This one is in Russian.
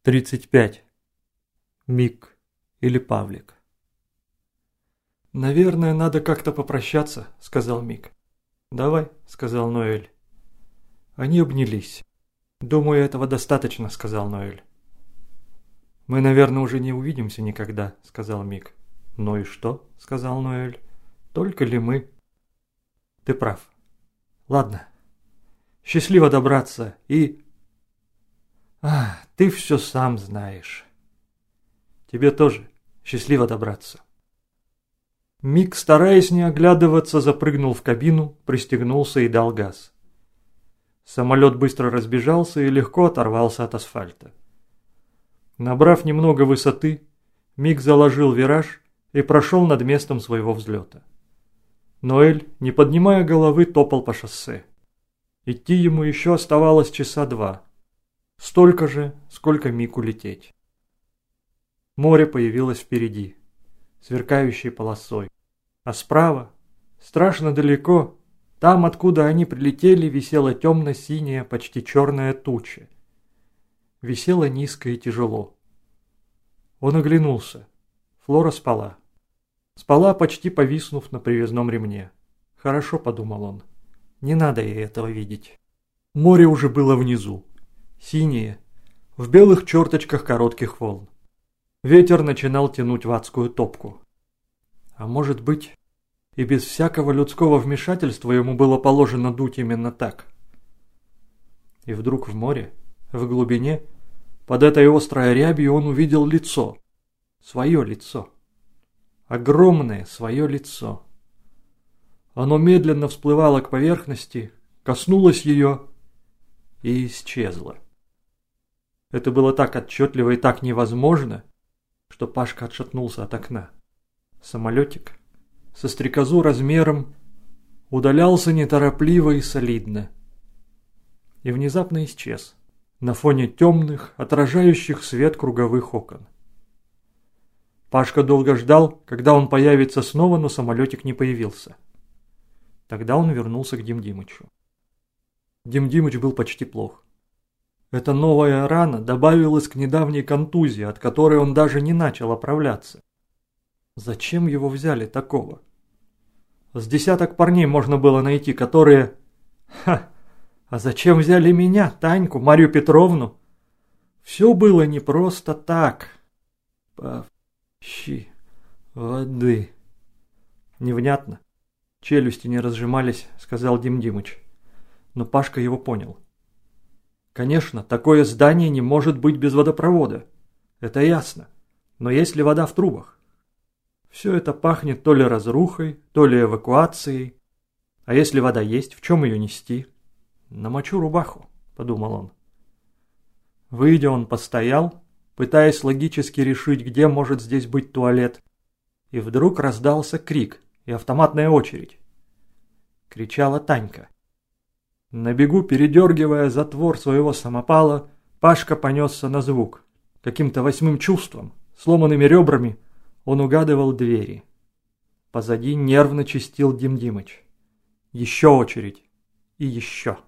35. Мик или Павлик. «Наверное, надо как-то попрощаться», — сказал Мик. «Давай», — сказал Ноэль. Они обнялись. «Думаю, этого достаточно», — сказал Ноэль. «Мы, наверное, уже не увидимся никогда», — сказал Мик. «Ну и что?» — сказал Ноэль. «Только ли мы?» «Ты прав. Ладно. Счастливо добраться и...» «Ты все сам знаешь. Тебе тоже счастливо добраться». Мик, стараясь не оглядываться, запрыгнул в кабину, пристегнулся и дал газ. Самолет быстро разбежался и легко оторвался от асфальта. Набрав немного высоты, Мик заложил вираж и прошел над местом своего взлета. Ноэль, не поднимая головы, топал по шоссе. Идти ему еще оставалось часа 2. Столько же, сколько Мику лететь. Море появилось впереди, сверкающей полосой. А справа, страшно далеко, там, откуда они прилетели, висела темно-синяя, почти черная туча. Висела низко и тяжело. Он оглянулся. Флора спала. Спала, почти повиснув на привязном ремне. «Хорошо», — подумал он. «Не надо ей этого видеть». Море уже было внизу. Синее, в белых черточках коротких волн. Ветер начинал тянуть в адскую топку. А может быть, и без всякого людского вмешательства ему было положено дуть именно так. И вдруг в море, в глубине, под этой острой рябью он увидел лицо. Свое лицо. Огромное свое лицо. Оно медленно всплывало к поверхности, коснулось ее и исчезло. Это было так отчетливо и так невозможно, что Пашка отшатнулся от окна. Самолетик со стрекозу размером удалялся неторопливо и солидно. И внезапно исчез на фоне темных, отражающих свет круговых окон. Пашка долго ждал, когда он появится снова, но самолетик не появился. Тогда он вернулся к Дим Димычу. Дим Димыч был почти плох. Эта новая рана добавилась к недавней контузии, от которой он даже не начал оправляться. Зачем его взяли такого? С десяток парней можно было найти, которые... А зачем взяли меня, Таньку, Марью Петровну? Все было не просто так. Щи воды. Невнятно. Челюсти не разжимались, сказал Дим Димыч. Но Пашка его понял. Конечно, такое здание не может быть без водопровода. Это ясно. Но есть ли вода в трубах? Все это пахнет то ли разрухой, то ли эвакуацией. А если вода есть, в чем ее нести? Намочу рубаху, подумал он. Выйдя, он постоял, пытаясь логически решить, где может здесь быть туалет. И вдруг раздался крик и автоматная очередь. Кричала Танька. На бегу, передергивая затвор своего самопала, Пашка понесся на звук. Каким-то 8-м чувством, сломанными ребрами, он угадывал двери. Позади нервно чистил Дим Димыч. Еще очередь. И еще.